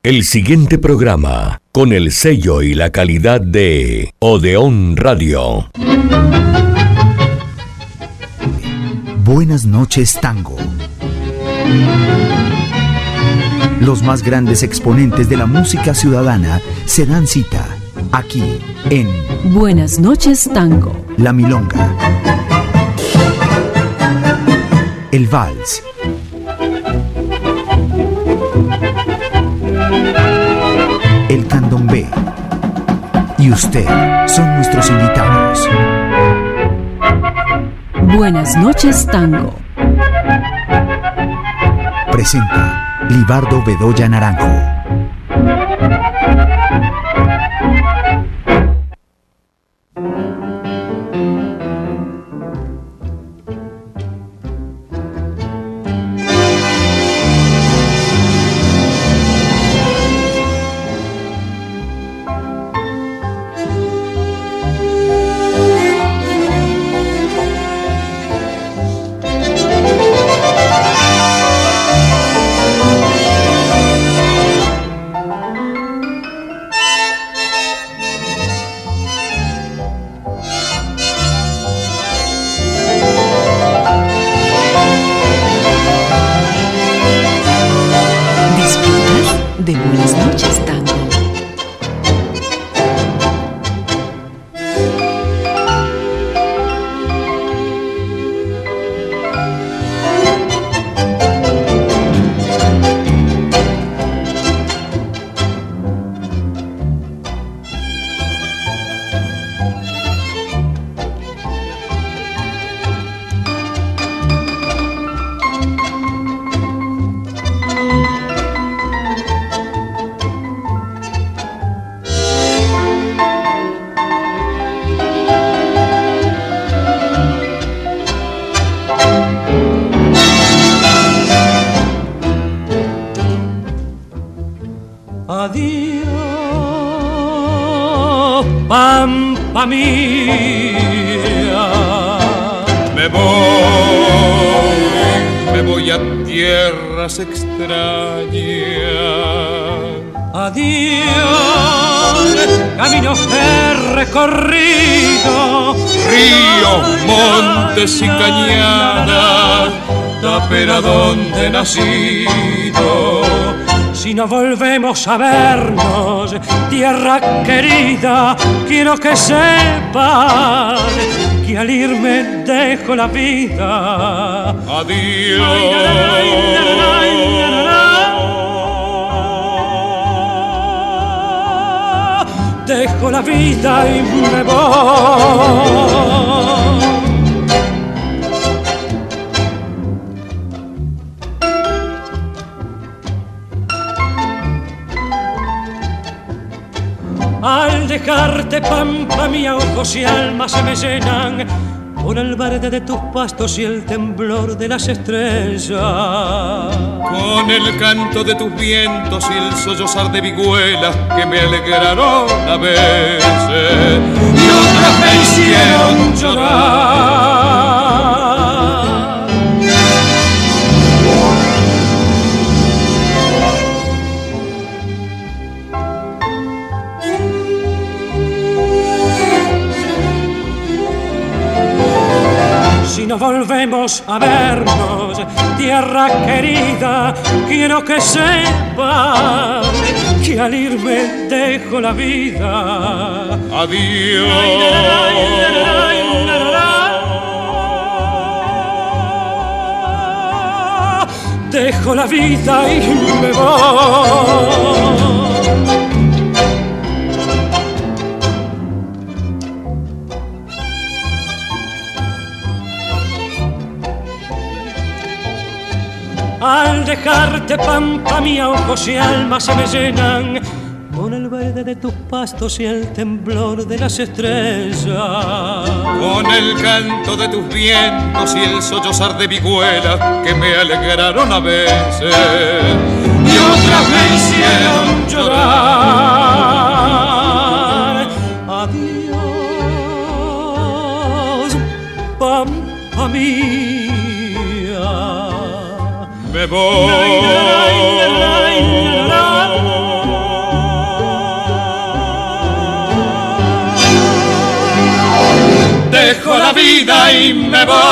El siguiente programa, con el sello y la calidad de Odeón Radio. Buenas noches, tango. Los más grandes exponentes de la música ciudadana se dan cita aquí en Buenas noches, tango. La Milonga, el Vals, el Candombe y usted son nuestros invitados. Buenas noches, tango. Presenta Libardo Bedoya Naranjo. De Buenas noches, tango. Adiós, pampa mía. Me voy a tierras extrañas. Adiós, caminos que he recorrido, ríos, montes y cañadas, tapera donde he nacido. Si no volvemos a vernos, tierra querida, quiero que sepas que al irme dejo la vida. Adiós. Dejo la vida y me voy. Al dejarte, pampa mía, ojos y alma se me llenan por el verde de tus pastos y el temblor de las estrellas. Con el canto de tus vientos y el sollozar de vihuelas que me alegraron a veces y otras me hicieron llorar. Si no volvemos a vernos, tierra querida, quiero que sepas que al irme dejo la vida. Adiós. Dejo la vida y me voy. Al dejarte, pampa mía, ojos y alma se me llenan con el verde de tus pastos y el temblor de las estrellas. Con el canto de tus vientos y el sollozar de vihuelas que me alegraron a veces y otras me hicieron llorar. Adiós, pampa mía. Me voy. vida y me voy.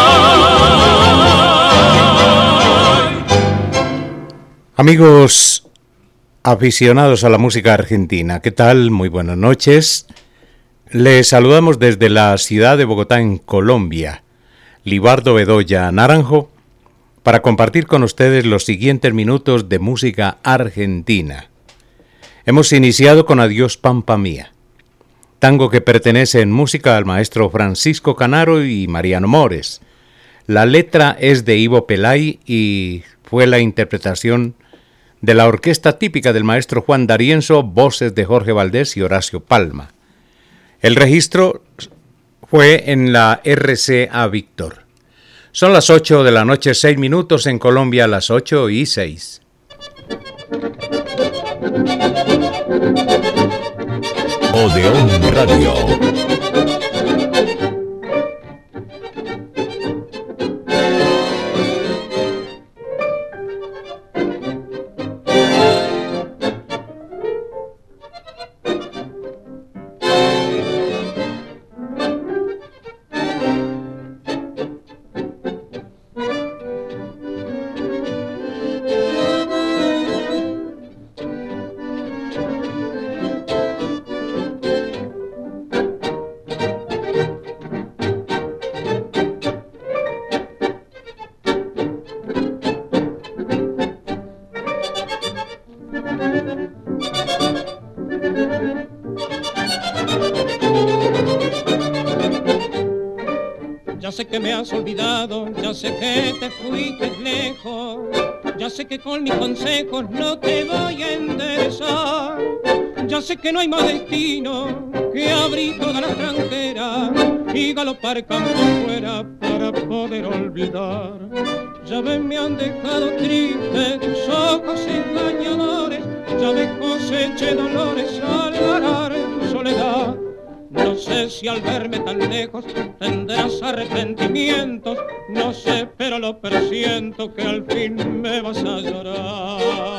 Amigos aficionados a la música argentina, ¿qué tal? Muy buenas noches. Les saludamos desde la ciudad de Bogotá, en Colombia, Libardo Bedoya Naranjo, para compartir con ustedes los siguientes minutos de música argentina. Hemos iniciado con Adiós Pampa Mía, tango que pertenece en música al maestro Francisco Canaro y Mariano Mores. La letra es de Ivo Pelay y fue la interpretación de la orquesta típica del maestro Juan D'Arienzo, voces de Jorge Valdés y Horacio Palma. El registro fue en la RCA Víctor. Son las 8 de la noche, 6 minutos en Colombia, las 8:06. Odeón Radio. Ya sé que me has olvidado, ya sé que te fuiste lejos, ya sé que con mis consejos no te voy a enderezar, ya sé que no hay más destino que abrir toda la tranquera y galopar campo fuera para poder olvidar. Ya ves, me han dejado triste tus ojos engañadores, ya ves, coseché dolores al arar tu soledad. No sé si al verme tan lejos tendrás arrepentimientos, no sé, pero lo presiento que al fin me vas a llorar.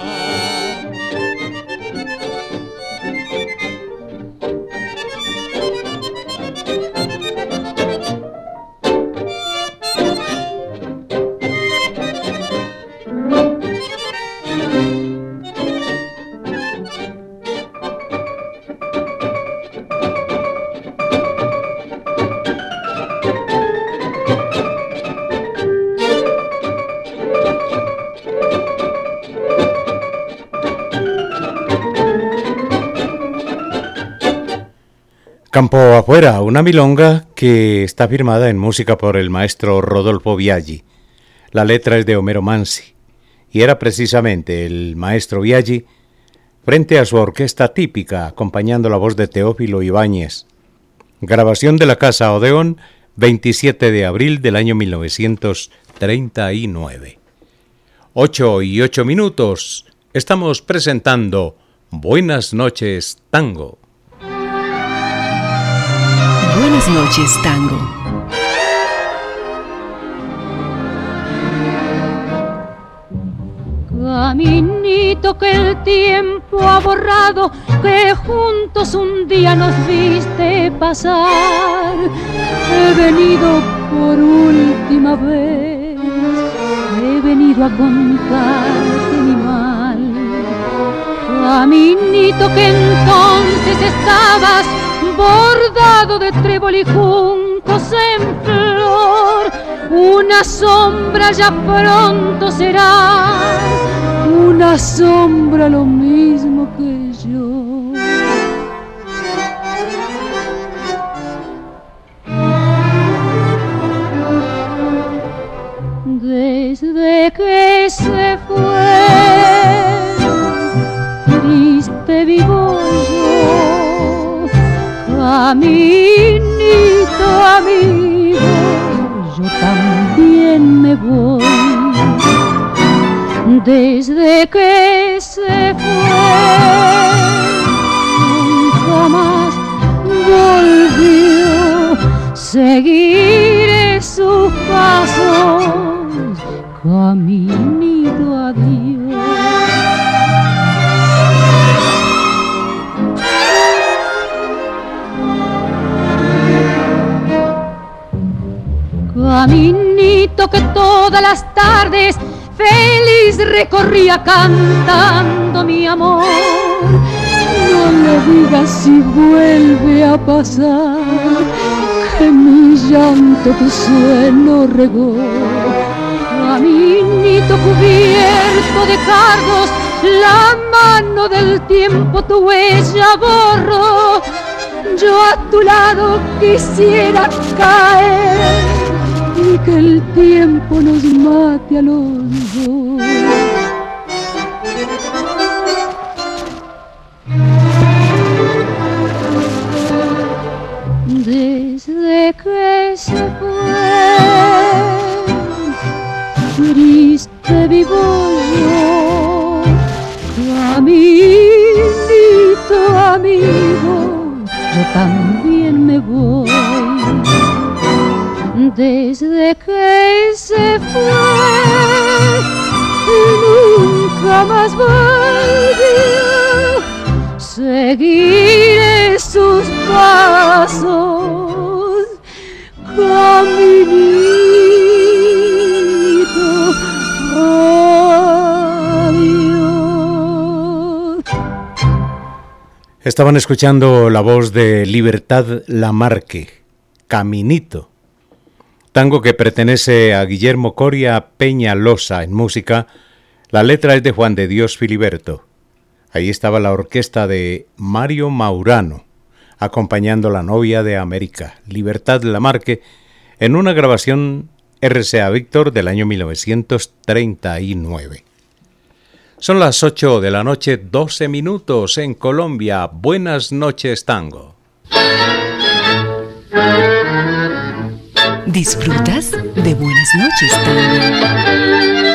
Campo Afuera, una milonga que está firmada en música por el maestro Rodolfo Biaggi. La letra es de Homero Mansi y era precisamente el maestro Biaggi frente a su orquesta típica, acompañando la voz de Teófilo Ibáñez. Grabación de la Casa Odeón, 27 de abril del año 1939. 8:08 minutos. Estamos presentando Buenas noches, Tango. Buenas noches, Tango. Caminito que el tiempo ha borrado, que juntos un día nos viste pasar. He venido por última vez, he venido a contarte mi mal. Caminito que entonces estabas bordado de trébol y juncos en flor, una sombra ya pronto serás, una sombra lo mismo que yo. Desde que se fue, triste vivo yo, caminito amigo, yo también me voy. Desde que se fue, nunca más volvió. Seguiré sus pasos, caminito adiós. todas las tardes feliz recorría cantando mi amor. No le digas si vuelve a pasar que mi llanto tu suelo regó. A mi nido cubierto de cardos la mano del tiempo tu huella borró. Yo a tu lado quisiera caer y que el tiempo nos mate a los dos. Desde que se fue, triste vivo yo, caminito amigo, yo también me voy. Desde que se fue, nunca más volvió. Seguiré sus pasos, caminito, adiós. Estaban escuchando la voz de Libertad Lamarque, Caminito, tango que pertenece a Guillermo Coria Peñalosa en música. La letra es de Juan de Dios Filiberto. Ahí estaba la orquesta de Mario Maurano, acompañando a la novia de América, Libertad Lamarque, en una grabación RCA Víctor del año 1939. Son las 8 de la noche, 12 minutos en Colombia. Buenas noches, tango. ¿Disfrutas de Buenas noches, tango?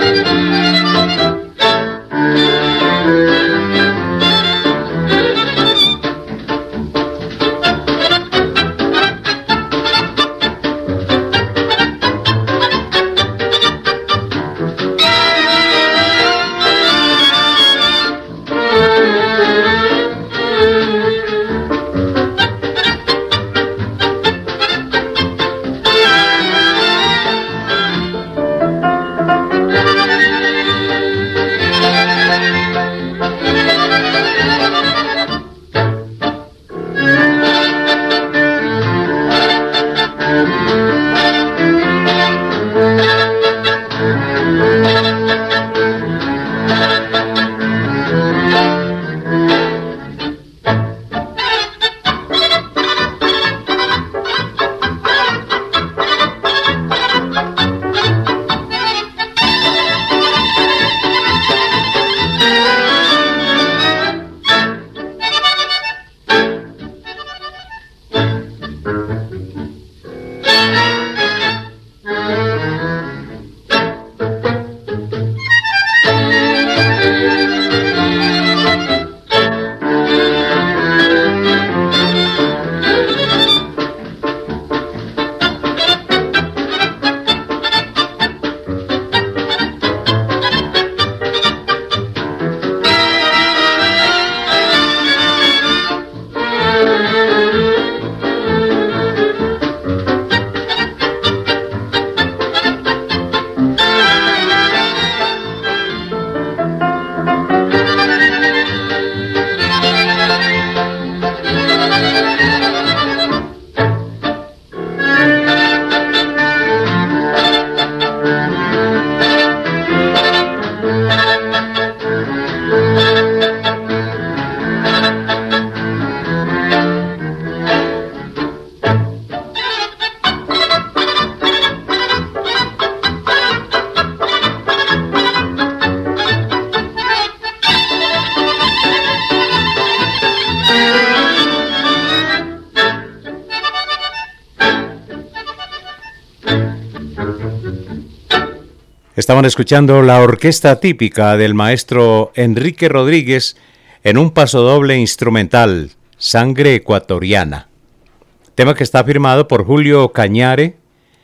Estaban escuchando la orquesta típica del maestro Enrique Rodríguez en un pasodoble instrumental, Sangre Ecuatoriana. Tema que está firmado por Julio Cañare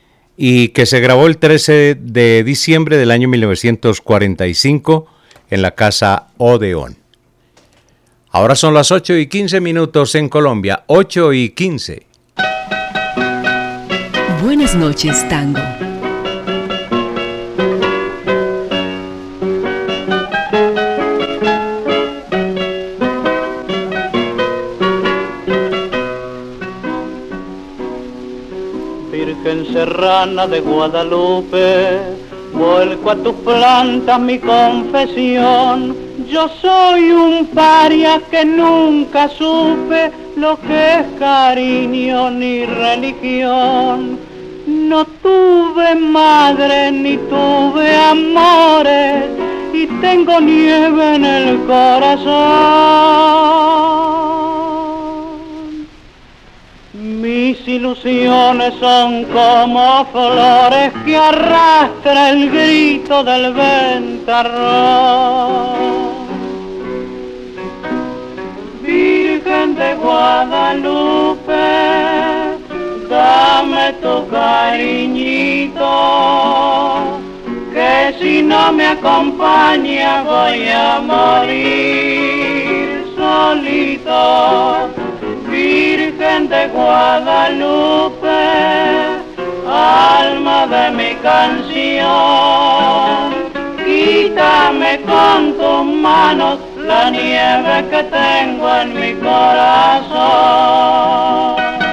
y que se grabó el 13 de diciembre del año 1945 en la Casa Odeón. Ahora son las 8:15 en Colombia, 8:15. Buenas noches, tango. serrana de Guadalupe, vuelco a tus plantas mi confesión. Yo soy un paria que nunca supe lo que es cariño ni religión. No tuve madre ni tuve amores y tengo nieve en el corazón. Mis ilusiones son como flores que arrastra el grito del ventarrón. Virgen de Guadalupe, dame tu cariñito, que si no me acompaña voy a morir solito. Virgen de Guadalupe, alma de mi canción, quítame con tus manos la nieve que tengo en mi corazón.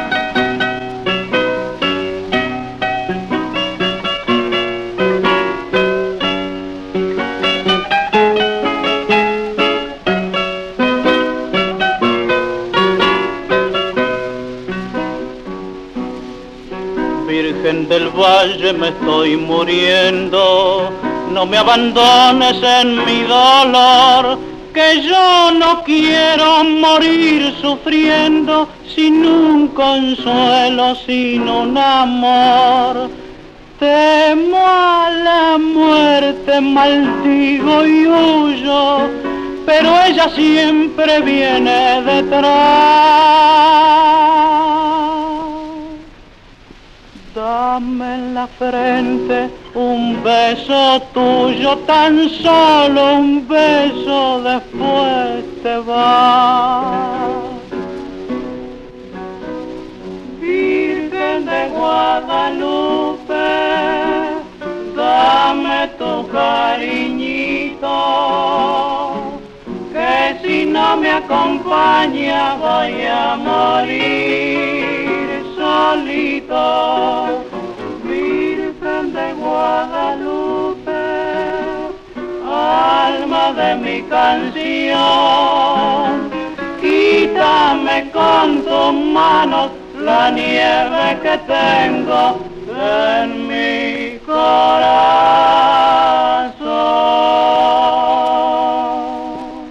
Virgen del Valle, me estoy muriendo, no me abandones en mi dolor, que yo no quiero morir sufriendo sin un consuelo, sin un amor. Temo a la muerte, maldigo y huyo, pero ella siempre viene detrás. Dame en la frente un beso tuyo, tan solo un beso, después te vas. Virgen de Guadalupe, dame tu cariñito, que si no me acompaña voy a morir solito. Virgen de Guadalupe, alma de mi canción, quítame con tus manos la nieve que tengo en mi corazón.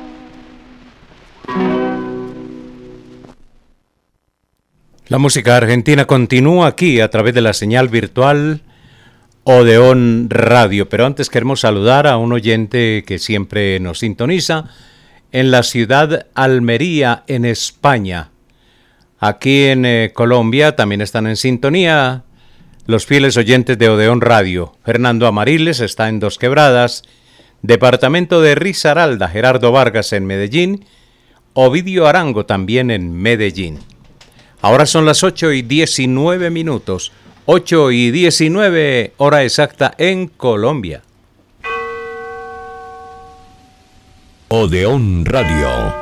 La música argentina continúa aquí a través de la señal virtual Odeón Radio, pero antes queremos saludar a un oyente que siempre nos sintoniza en la ciudad Almería, en España. Aquí en Colombia también están en sintonía los fieles oyentes de Odeón Radio. Fernando Amariles está en Dos Quebradas, departamento de Risaralda, Gerardo Vargas en Medellín, Ovidio Arango también en Medellín. Ahora son las 8:19, 8:19, hora exacta en Colombia. Odeón Radio.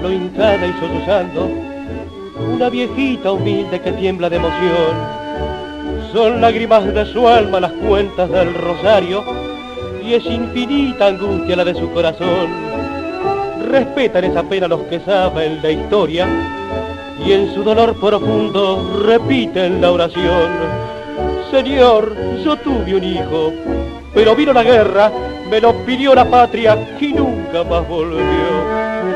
templo hincada y sollozando, una viejita humilde que tiembla de emoción. Son lágrimas de su alma las cuentas del rosario, y es infinita angustia la de su corazón. Respetan esa pena los que saben la historia, y en su dolor profundo repiten la oración. Señor, yo tuve un hijo, pero vino la guerra, me lo pidió la patria y nunca más volvió.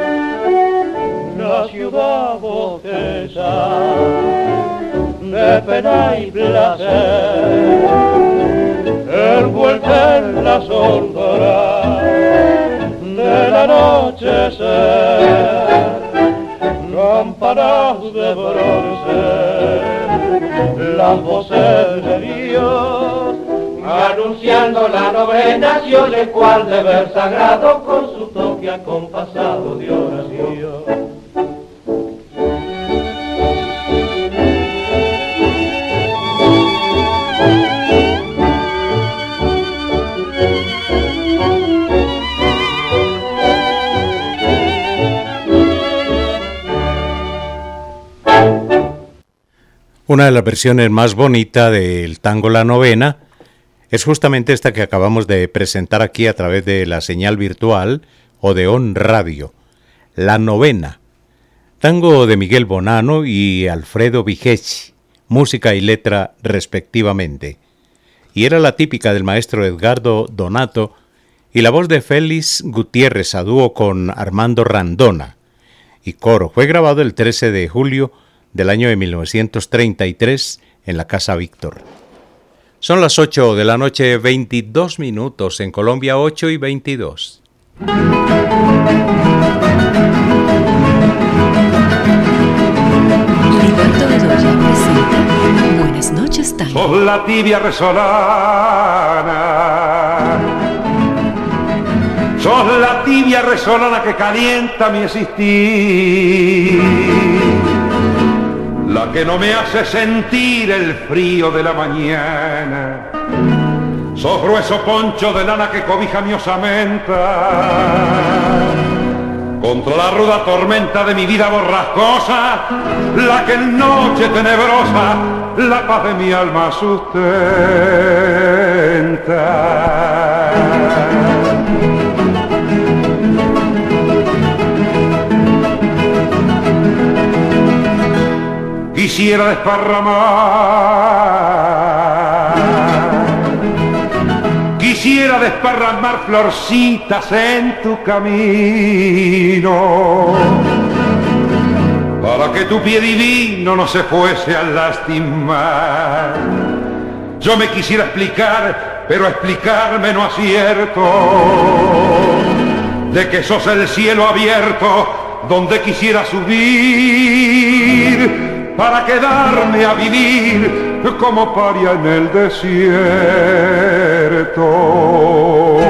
La ciudad bosteza de pena y placer, envuelta en la sombra del anochecer, campanas de bronce, las voces de Dios, anunciando la novena, le cual deber sagrado con su toque acompasado de oración. Una de las versiones más bonitas del tango La Novena es justamente esta que acabamos de presentar aquí a través de la señal virtual Odeón Radio, La Novena, tango de Miguel Bonano y Alfredo Vigecci, música y letra respectivamente, y era la típica del maestro Edgardo Donato y la voz de Félix Gutiérrez a dúo con Armando Randona, y coro. Fue grabado el 13 de julio del año de 1933 en la Casa Víctor. Son las 8 de la noche, 22 minutos en Colombia, 8 y 22. Libardo Bedoya presenta Buenas noches, tango. Sos la tibia resolana, sos la tibia resolana que calienta mi existir, la que no me hace sentir el frío de la mañana. Sos grueso poncho de lana que cobija mi osamenta contra la ruda tormenta de mi vida borrascosa, la que en noche tenebrosa la paz de mi alma sustenta. Quisiera desparramar florcitas en tu camino, para que tu pie divino no se fuese a lastimar. Yo me quisiera explicar, pero explicarme no acierto, de que sos el cielo abierto donde quisiera subir, para quedarme a vivir como paria en el desierto.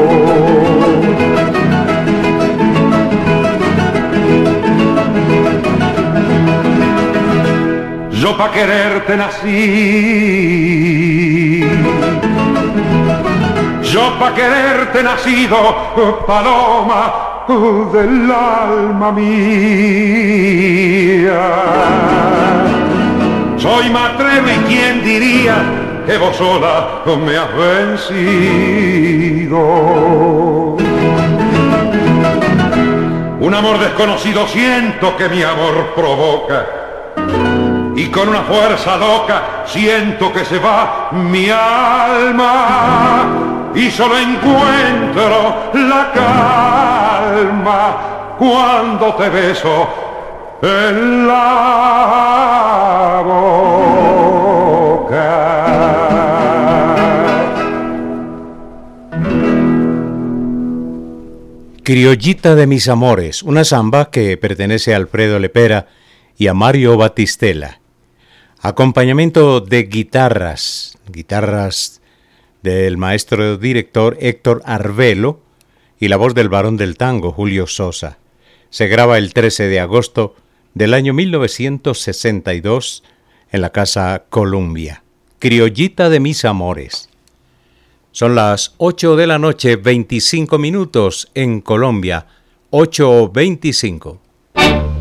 Yo pa' quererte nací, yo pa' quererte nacido, paloma del alma mía. Soy matrero y quién diría que vos sola me has vencido. Un amor desconocido siento que mi amor provoca, y con una fuerza loca siento que se va mi alma, y solo encuentro la calma cuando te beso en la boca. Criollita de mis amores, una samba que pertenece a Alfredo Lepera y a Mario Batistela. Acompañamiento de guitarras del maestro director Héctor Arbelo y la voz del varón del tango Julio Sosa. Se graba el 13 de agosto del año 1962 en la Casa Columbia. Criollita de mis amores. Son las 8 de la noche, 25 minutos en Colombia, 8:25.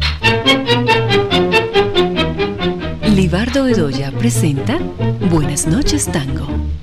Libardo Bedoya presenta Buenas noches, Tango.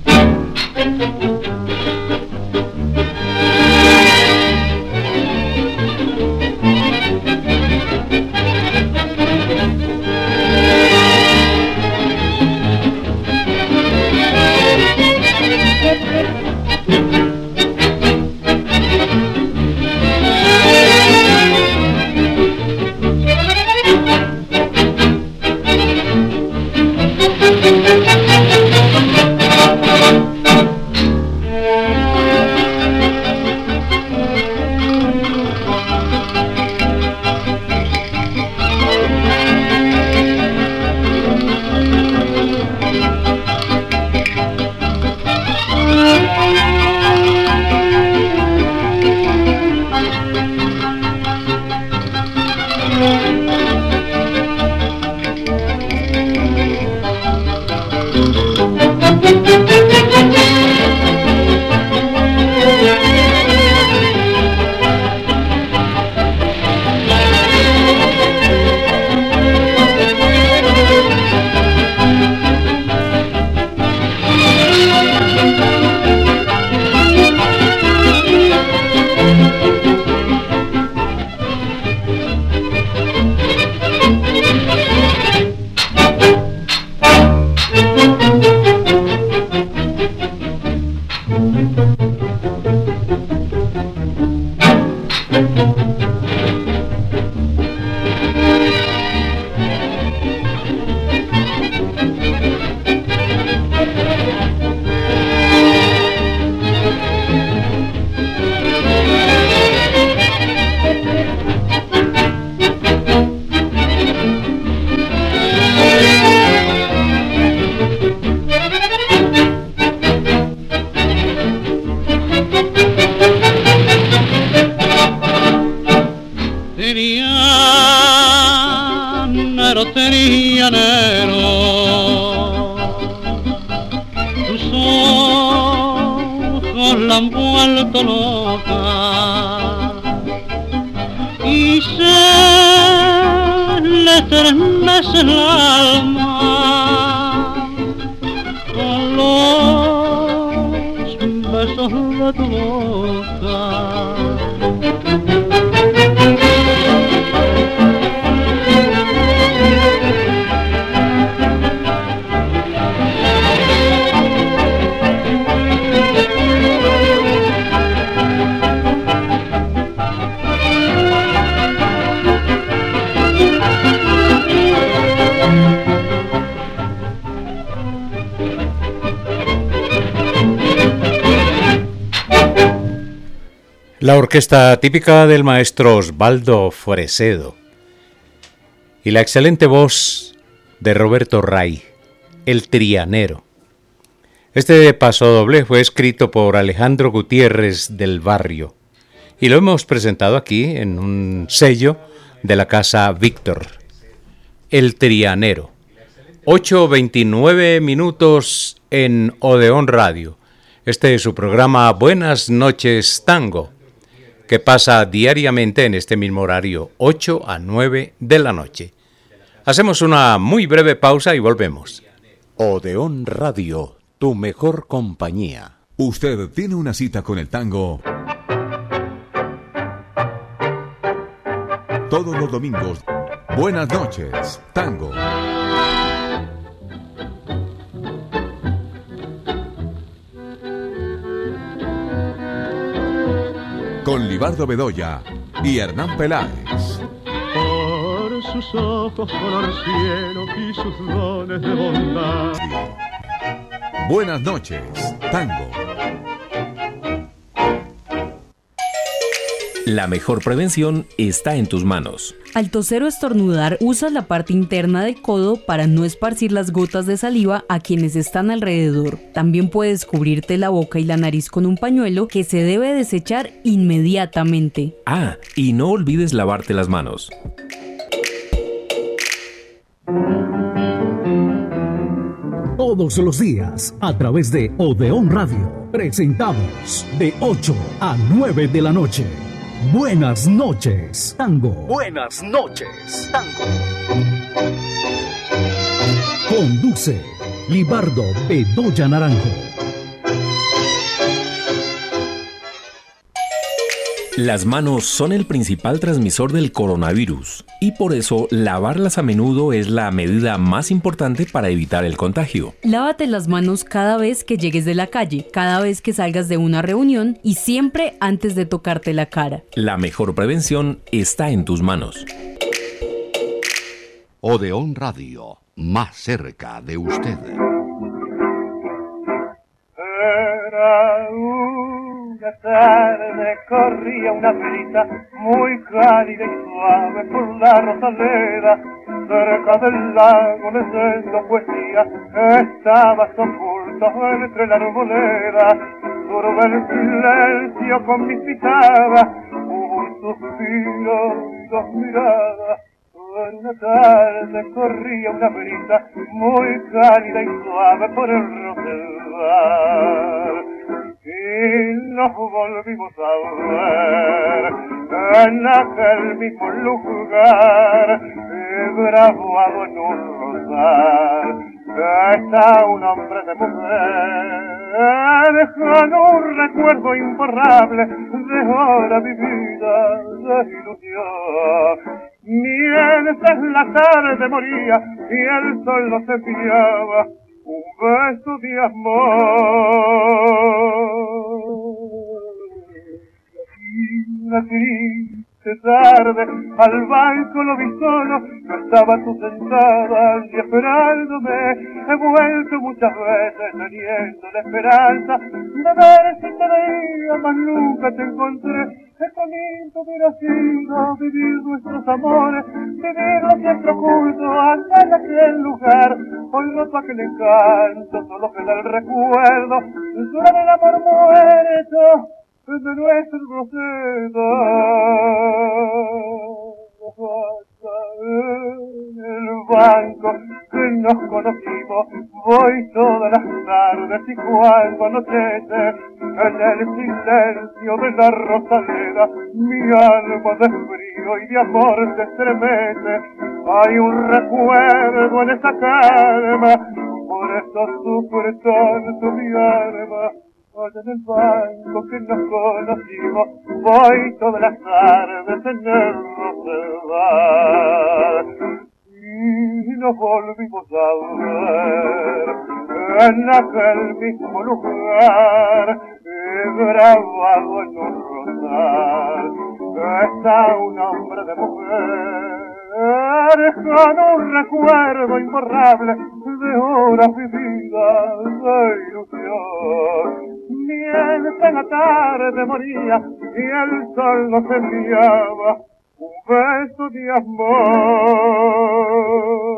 La orquesta típica del maestro Osvaldo Fresedo y la excelente voz de Roberto Ray, el trianero. Este pasodoble fue escrito por Alejandro Gutiérrez del Barrio y lo hemos presentado aquí en un sello de la casa Víctor, el trianero. 8:29 minutos en Odeón Radio. Este es su programa Buenas noches, Tango, que pasa diariamente en este mismo horario, 8 a 9 de la noche. Hacemos una muy breve pausa y volvemos. Odeón Radio, tu mejor compañía. ¿Usted tiene una cita con el tango? Todos los domingos, Buenas noches, Tango. Con Libardo Bedoya y Hernán Peláez. Por sus ojos color cielo y sus dones de bondad. Buenas noches, Tango. La mejor prevención está en tus manos. Al toser o estornudar, usas la parte interna del codo para no esparcir las gotas de saliva a quienes están alrededor. También puedes cubrirte la boca y la nariz con un pañuelo que se debe desechar inmediatamente. Ah, y no olvides lavarte las manos. Todos los días, a través de Odeón Radio, presentamos de 8 a 9 de la noche. Buenas noches, Tango. Buenas noches, Tango. Conduce Libardo Bedoya Naranjo. Las manos son el principal transmisor del coronavirus y por eso lavarlas a menudo es la medida más importante para evitar el contagio. Lávate las manos cada vez que llegues de la calle, cada vez que salgas de una reunión y siempre antes de tocarte la cara. La mejor prevención está en tus manos. Odeón Radio, más cerca de usted. Era una tarde, corría una brisa muy cálida y suave por la Rosaleda, cerca del lago leyendo poesía, estabas oculto entre la arboleda, turba el silencio con mis pisadas, un suspiro y dos miradas. En una tarde corría una brisa muy cálida y suave por el rosedal y nos volvimos a ver en aquel mismo lugar graduado en un rosal. Está un hombre de mujer dejando un recuerdo imborrable de hora vivida de ilusión. Mientras la tarde moría y el sol nos enviaba un beso de amor. Una triste tarde al banco lo vi solo, no estaba tú sentada y esperándome. He vuelto muchas veces teniendo la esperanza de ver si te veía, mas nunca te encontré. Qué bonito hubiera sido vivir nuestros amores, vivirlo siempre oculto hasta en aquel lugar. Hoy no pa' que le encanto, solo queda el recuerdo del amor muerto de nuestro Roseda. En el banco que nos conocimos voy todas las tardes y cuando anochece en el silencio de la Rosaleda mi alma de frío y de amor se estremece. Hay un recuerdo en esa calma, por eso sufre tanto mi alma. Allá en el banco que nos conocimos voy todas las tardes en el rosedal y nos volvimos a ver en aquel mismo lugar grabado en un rosal. Está un hombre de mujer con un recuerdo imborrable de horas vividas de ilusión. Mientras la tarde moría y el sol nos enviaba un beso de amor.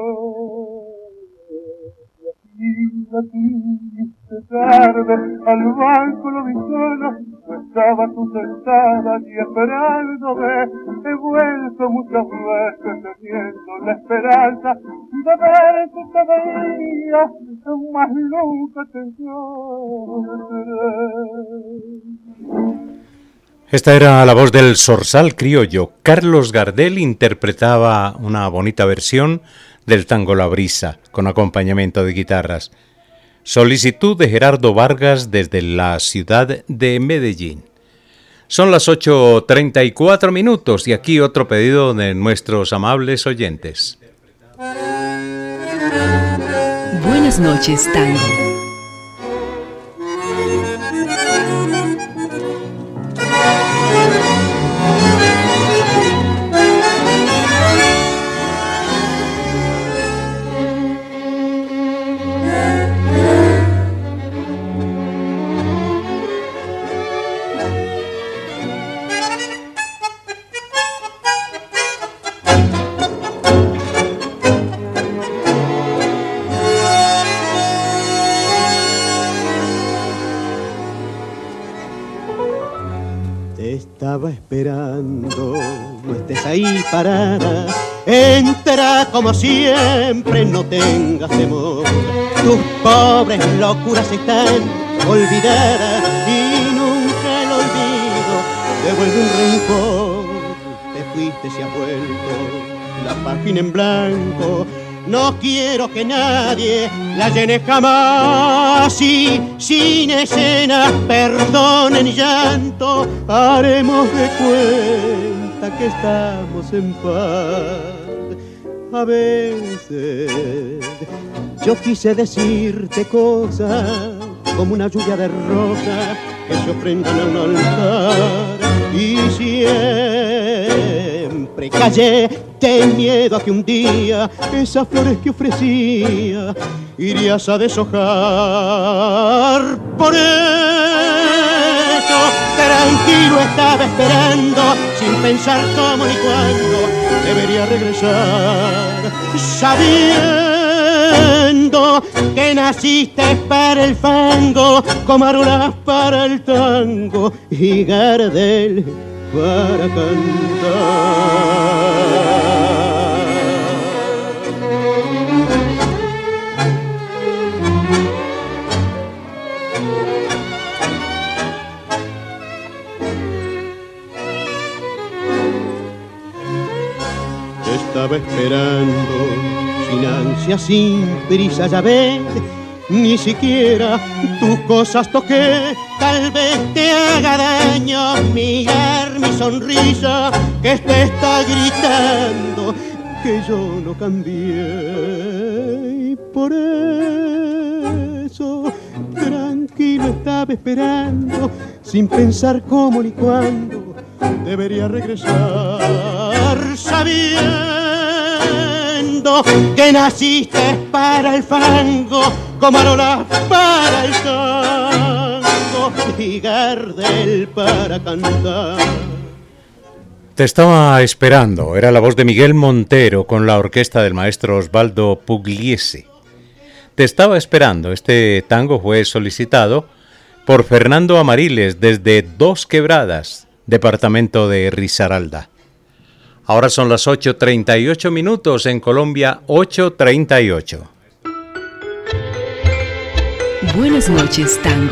Y la triste tarde al banco lo vi solo, no estaba tú sentada y esperándome. He vuelto muchas veces teniendo la esperanza de ver si te veía, mas nunca te encontré. Esta era la voz del zorzal criollo. Carlos Gardel interpretaba una bonita versión del tango La Brisa, con acompañamiento de guitarras. Solicitud de Gerardo Vargas desde la ciudad de Medellín. Son las 8:34 minutos y aquí otro pedido de nuestros amables oyentes. Buenas noches, tango. Estaba esperando, no estés ahí parada, entra como siempre, no tengas temor. Tus pobres locuras están olvidadas y nunca el olvido devuelve un rencor. Te fuiste, se ha vuelto la página en blanco no quiero que nadie la llene jamás. Y sin escenas, perdón ni llanto, haremos de cuenta que estamos en paz. A veces yo quise decirte cosas como una lluvia de rosas que se ofrendan a un altar, y siempre callé de miedo a que un día esas flores que ofrecía irías a deshojar. Por eso tranquilo estaba esperando, sin pensar cómo ni cuándo debería regresar, sabiendo que naciste para el fango, Comarolas para el tango y Gardel para cantar. Estaba esperando, sin ansia, sin prisa, ya ves, ni siquiera tus cosas toqué. Tal vez te haga daño mirar mi sonrisa, que te está gritando que yo no cambié. Y por eso tranquilo estaba esperando, sin pensar cómo ni cuándo debería regresar, sabiendo que naciste para el fango, Comarolas para el tango y Gardel para cantar. Te estaba esperando, era la voz de Miguel Montero con la orquesta del maestro Osvaldo Pugliese. Te estaba esperando, este tango fue solicitado por Fernando Amariles desde Dos Quebradas, departamento de Risaralda. Ahora son las 8:38 minutos, en Colombia 8:38. Buenas noches, tango.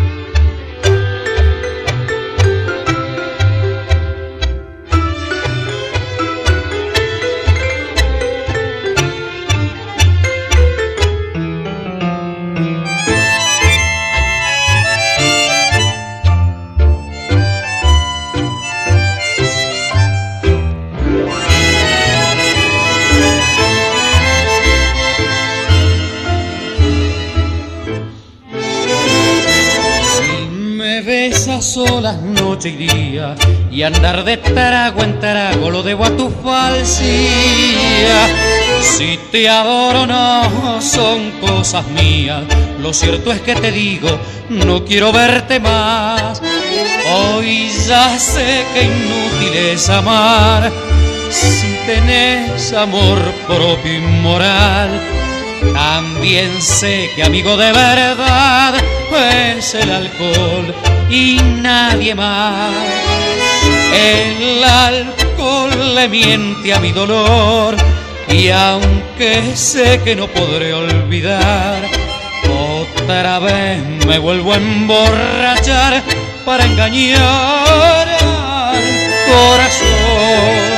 Solas noche y día y andar de trago en trago lo debo a tu falsía. Si te adoro no son cosas mías, lo cierto es que te digo no quiero verte más. Hoy ya sé que inútil es amar si tenés amor propio y moral. También sé que amigo de verdad es el alcohol y nadie más. El alcohol le miente a mi dolor y aunque sé que no podré olvidar, otra vez me vuelvo a emborrachar para engañar al corazón.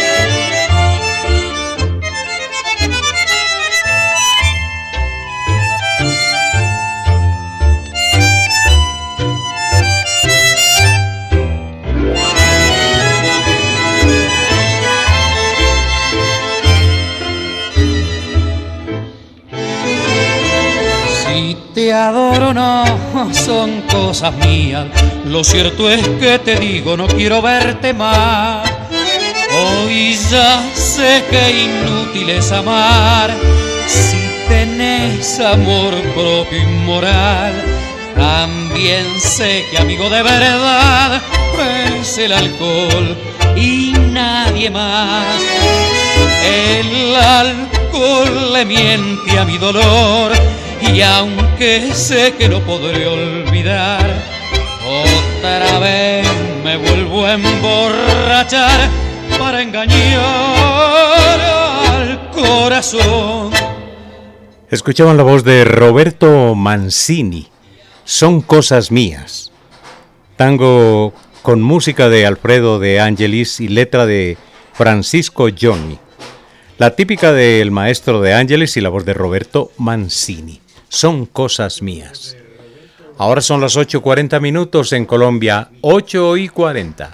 Te adoro no son cosas mías, lo cierto es que te digo no quiero verte más. Hoy ya sé que inútil es amar si tenés amor propio y moral. También sé que amigo de verdad es el alcohol y nadie más. El alcohol le miente a mi dolor y aunque sé que no podré olvidar, otra vez me vuelvo a emborrachar para engañar al corazón. Escuchaban la voz de Roberto Mancini, Son cosas mías. Tango con música de Alfredo de Angelis y letra de Francisco Johnny. La típica del maestro de Ángeles y la voz de Roberto Mancini. Son cosas mías. Ahora son las 8:40 minutos en Colombia, 8:40.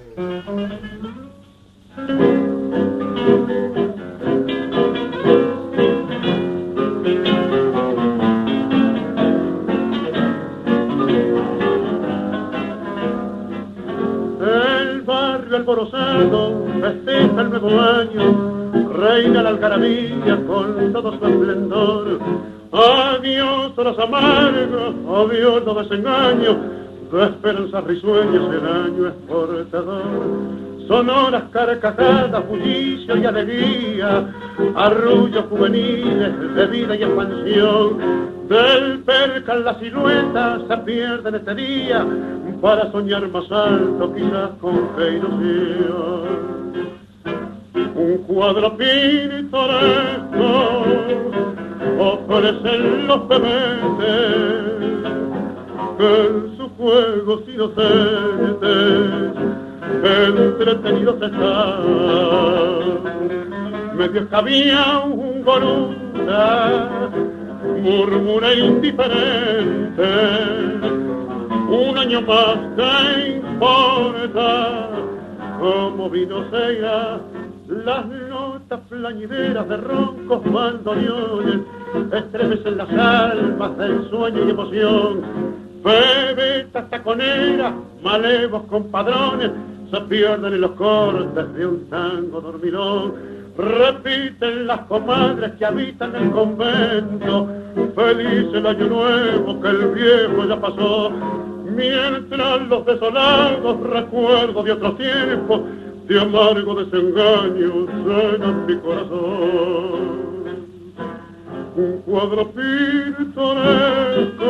El barrio alborozado festeja el nuevo año, reina la algarabía con todo su esplendor. Adiós a los amargos, adiós los desengaños, de esperanzas risueñas el año es portador. Sonoras carcajadas, bullicio y alegría, arrullos juveniles de vida y expansión. Del percal las siluetas se pierden este día, para soñar más alto quizás con fe y ilusión. Un cuadro pintoresco ofrecen los bebetes que en sus juegos inocentes entretenidos están. Medio escabía un goruta, murmura indiferente, un año más que importa, como vino se irá. Las notas plañideras de roncos bandoneones estremecen las almas del sueño y emoción. Bebetas taconeras, malevos compadrones, se pierden en los cortes de un tango dormilón. Repiten las comadres que habitan el convento, feliz el año nuevo que el viejo ya pasó. Mientras los desolados recuerdos de otros tiempos de amargo desengaño llenan mi corazón. Un cuadro pintoresco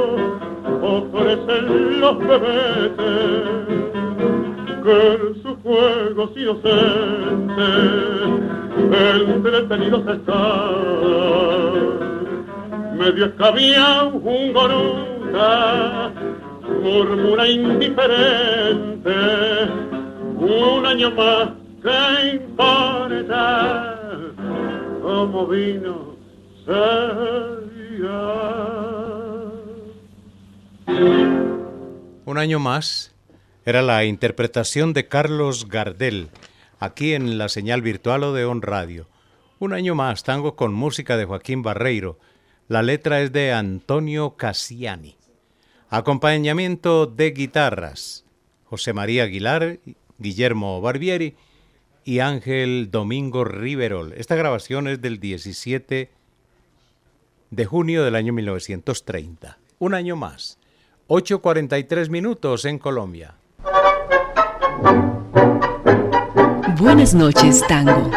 ofrecen los bebetes que en sus juegos inocentes entretenidos están. Medio escabía un goruta, murmura indiferente, un año más que importa, como vino sería. Un año más era la interpretación de Carlos Gardel, aquí en la señal virtual Odeón Radio. Un año más, tango con música de Joaquín Barreiro. La letra es de Antonio Cassiani. Acompañamiento de guitarras, José María Aguilar, Guillermo Barbieri y Ángel Domingo Riverol. Esta grabación es del 17 de junio del año 1930. Un año más. 8:43 minutos en Colombia. Buenas noches, tango.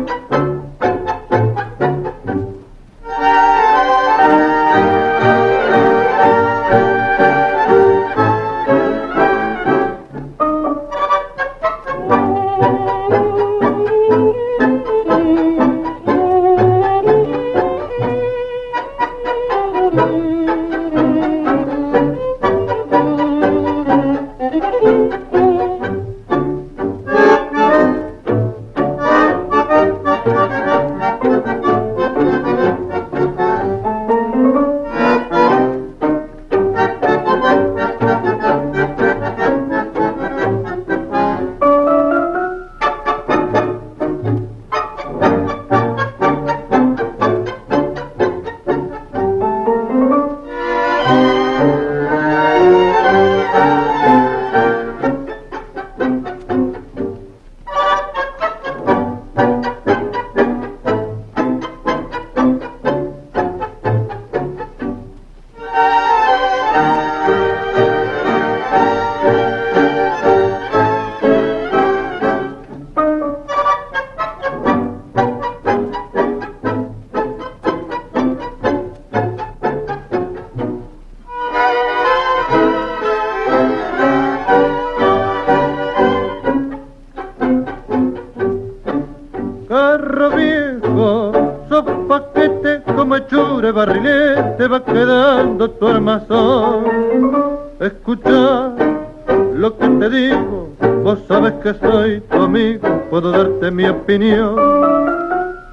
Barrilete va quedando tu armazón. Escucha lo que te digo, vos sabes que soy tu amigo, puedo darte mi opinión.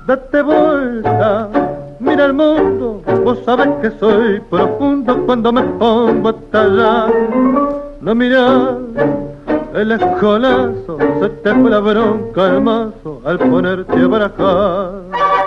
date vuelta, mira el mundo, vos sabés que soy profundo cuando me pongo a tallar. No mirás el escolazo, se te fue la bronca al mazo al ponerte a barajar.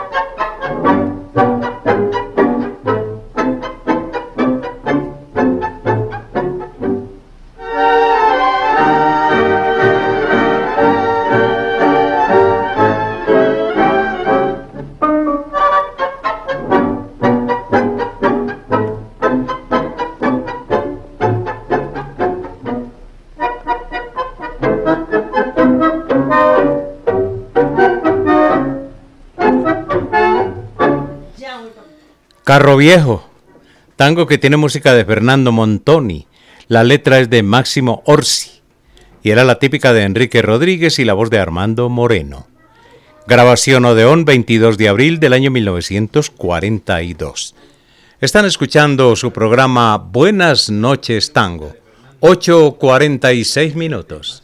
Carro Viejo, tango que tiene música de Fernando Montoni, la letra es de Máximo Orsi y era la típica de Enrique Rodríguez y la voz de Armando Moreno. Grabación Odeón, 22 de abril del año 1942. Están escuchando su programa Buenas noches Tango, 8:46 minutos.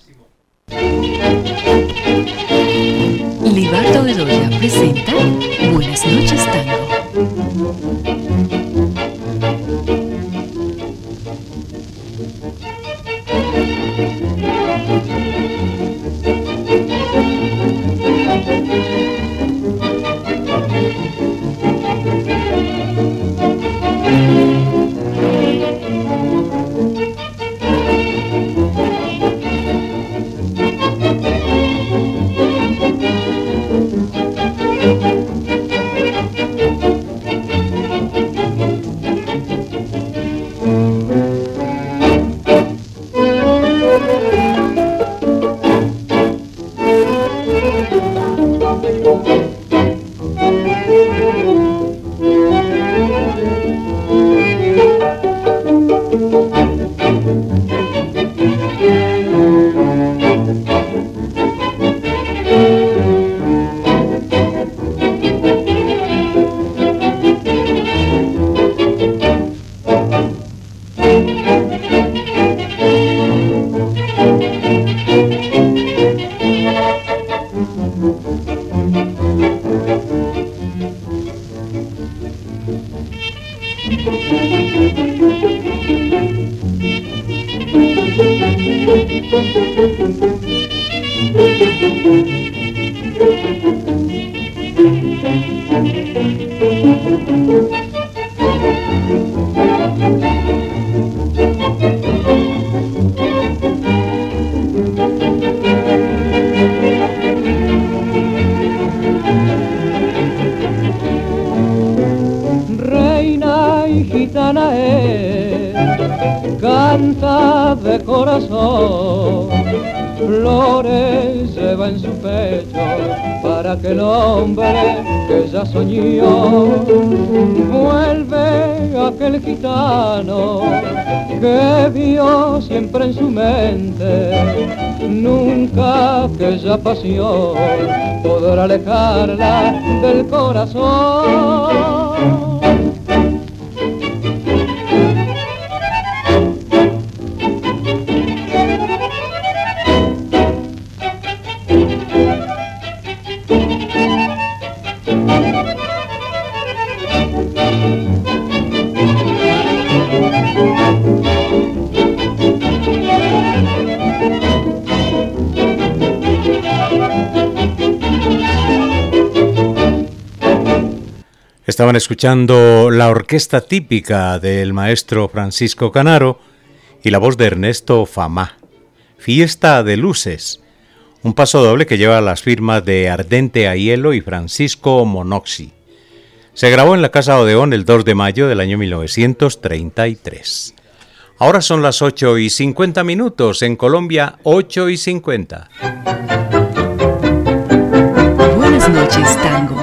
Libardo Bedoya presenta Buenas noches Tango. Reina y gitana es, canta de corazón, flores lleva en su pecho para que el hombre que ya soñó vuelve aquel gitano que vio siempre en su mente, nunca aquella pasión podrá alejarla del corazón. Estaban escuchando la orquesta típica del maestro Francisco Canaro y la voz de Ernesto Famá. Fiesta de Luces, un paso doble que lleva las firmas de Ardente Aiello y Francisco Monoxi. Se grabó en la Casa Odeón el 2 de mayo del año 1933. Ahora son las 8:50 minutos, en Colombia 8:50. Buenas noches, Tango.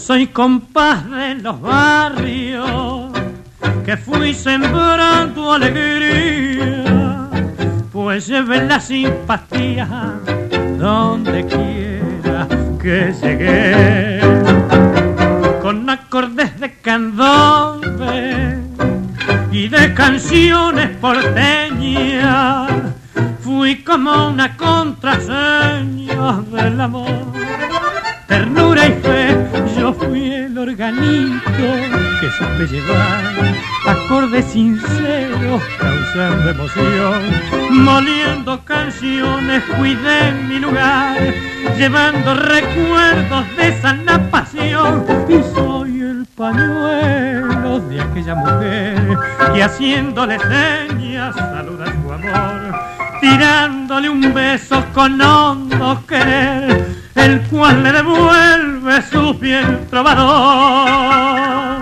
soy compás de los barrios que fui sembrando alegría, pues llevé la simpatía donde quiera que llegué. Con acordes de candombe y de canciones porteñas, fui como una contraseña del amor. Ternura y fe, yo fui el organito que supe llevar acordes sinceros, causando emoción. Moliendo canciones, cuidé mi lugar, llevando recuerdos de sana pasión. Y soy el pañuelo de aquella mujer que haciéndole señas saluda su amor, tirándole un beso con hondo querer, el cual le devuelve su piel trovador.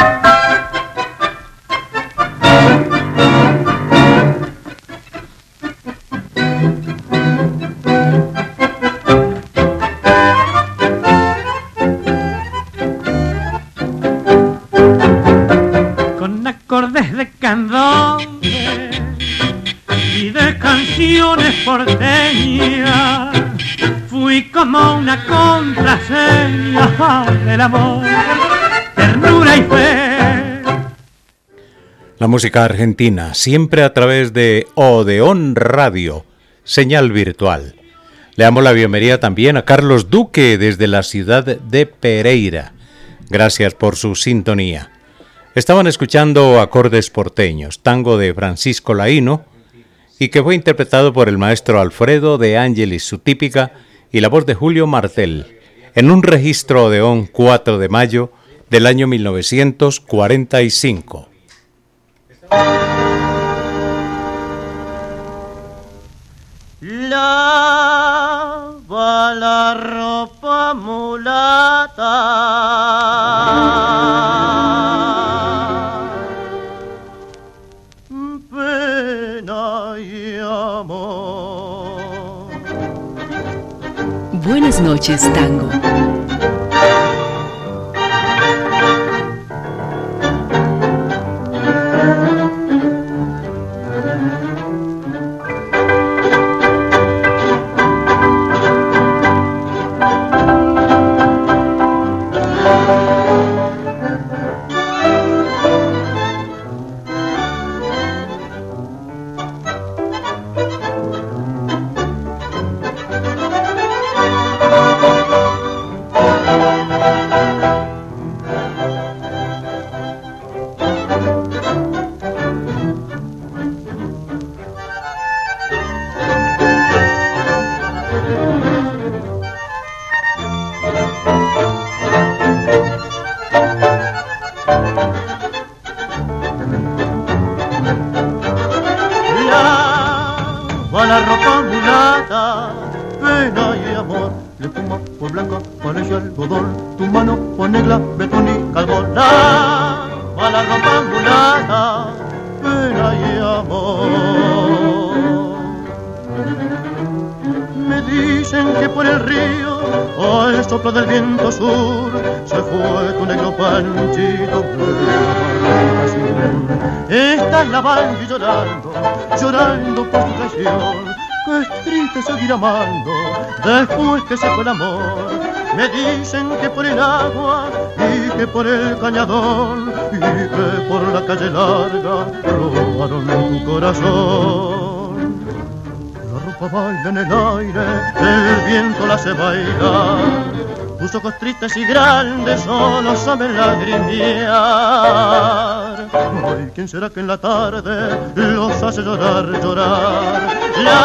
Con acordes de candombe y de canciones porteñas, fui como una contraseña del amor, ternura y fe. La música argentina, siempre a través de Odeón Radio, señal virtual. Le damos la bienvenida también a Carlos Duque desde la ciudad de Pereira. Gracias por su sintonía. Estaban escuchando Acordes Porteños, tango de Francisco Laíno, y que fue interpretado por el maestro Alfredo de Ángelis, su típica, y la voz de Julio Martel, en un registro Odeón 4 de mayo del año 1945. Lava la ropa mulata, pena y amor. Buenas noches, tango. La ropa mulata, pena y amor, le puma por blanca, parece algodón, tu mano por negra, betún y carbón. La ropa mulata, pena y amor. Me dicen que por el río, al soplo del viento sur, se fue tu negro panchito. Esta es la Bangui llorando, llorando por tu traición. Que es triste seguir amando después que se fue el amor. Me dicen que por el agua y que por el cañadón y que por la calle larga robaron tu corazón. La ropa baila en el aire, el viento la hace bailar. Tus ojos tristes y grandes solo saben lagrimear. Ay, ¿quién será que en la tarde los hace llorar, llorar?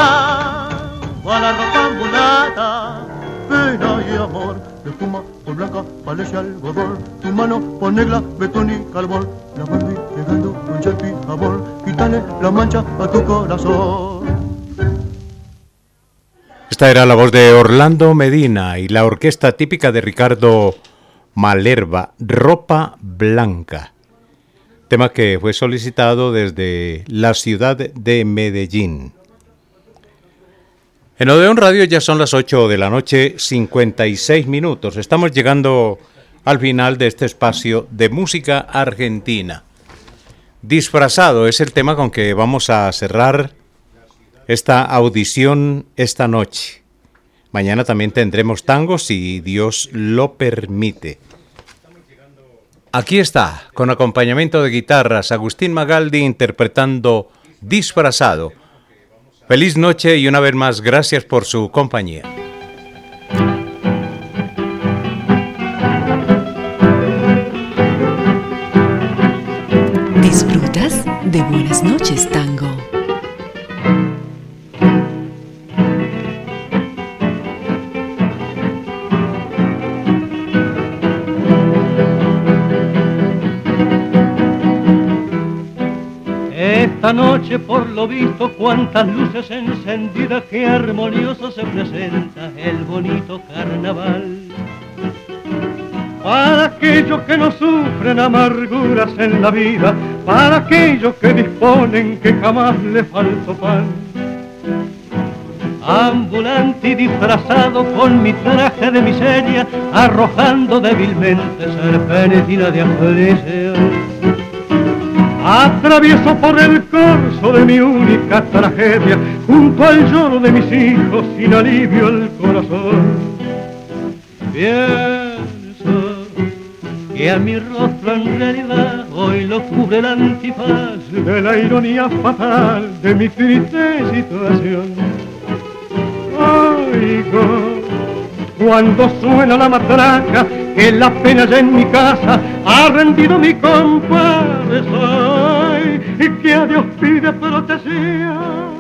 La ropa mulata, pena y amor, de espuma por blanca parece algodón, tu mano por negra, betún y carbón, la Barbie llegando con charpi jabón, quítale la mancha a tu corazón. Esta era la voz de Orlando Medina y la orquesta típica de Ricardo Malerba, Ropa Blanca, tema que fue solicitado desde la ciudad de Medellín. En Odeón Radio ya son las 8 de la noche, 56 minutos. Estamos llegando al final de este espacio de música argentina. Disfrazado es el tema con que vamos a cerrar esta audición esta noche. Mañana también tendremos tango si Dios lo permite. Aquí está, con acompañamiento de guitarras, Agustín Magaldi interpretando Disfrazado. Feliz noche y una vez más gracias por su compañía. ¿Disfrutas de Buenas noches, Tango? Esta noche por lo visto cuántas luces encendidas, qué armonioso se presenta el bonito carnaval. Para aquellos que no sufren amarguras en la vida, para aquellos que disponen que jamás le faltó pan. Ambulante y disfrazado con mi traje de miseria, arrojando débilmente serpentina de aflicción. Atravieso por el corso de mi única tragedia, junto al lloro de mis hijos sin alivio el corazón. Pienso que a mi rostro en realidad hoy lo cubre el antifaz de la ironía fatal de mi triste situación. Oigo cuando suena la matraca, que la pena ya en mi casa ha rendido mi comparsa, y que a Dios pide protección.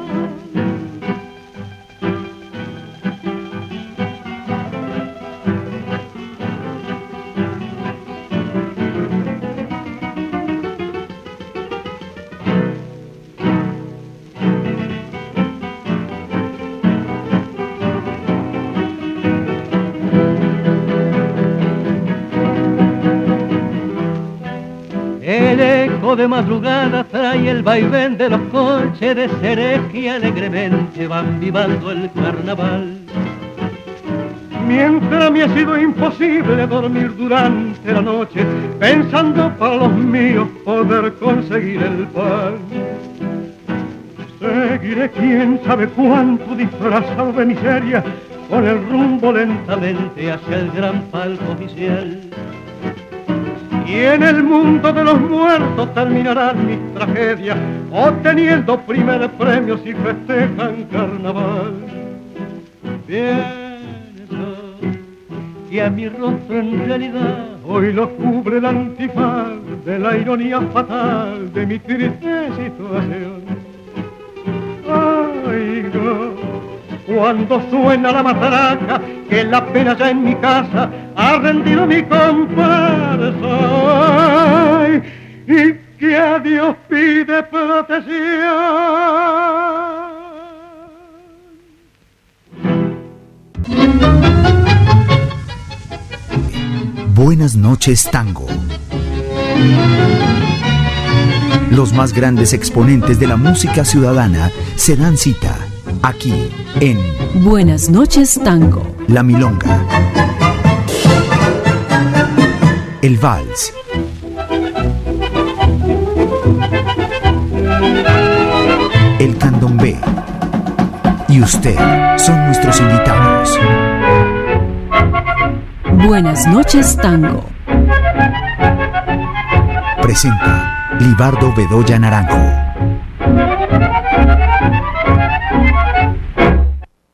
El eco de madrugada trae el vaivén de los coches de seres que alegremente van vivando el carnaval. Mientras me ha sido imposible dormir durante la noche, pensando para los míos poder conseguir el pan. Seguiré quién sabe cuánto disfrazado de miseria, con el rumbo lentamente hacia el gran palco oficial. Y en el mundo de los muertos terminarán mis tragedias, obteniendo primer premio si festejan carnaval. Pienso que a mi rostro en realidad hoy lo cubre el antifaz de la ironía fatal de mi triste situación. Oigo cuando suena la matraca, que la pena ya en mi casa ha rendido mi comparsa, y que a Dios pide protección. Buenas noches, Tango. Los más grandes exponentes de la música ciudadana se dan cita aquí en Buenas noches, Tango. La Milonga, el Vals, el Candombe y usted son nuestros invitados. Buenas noches, Tango. Presenta Libardo Bedoya Naranjo.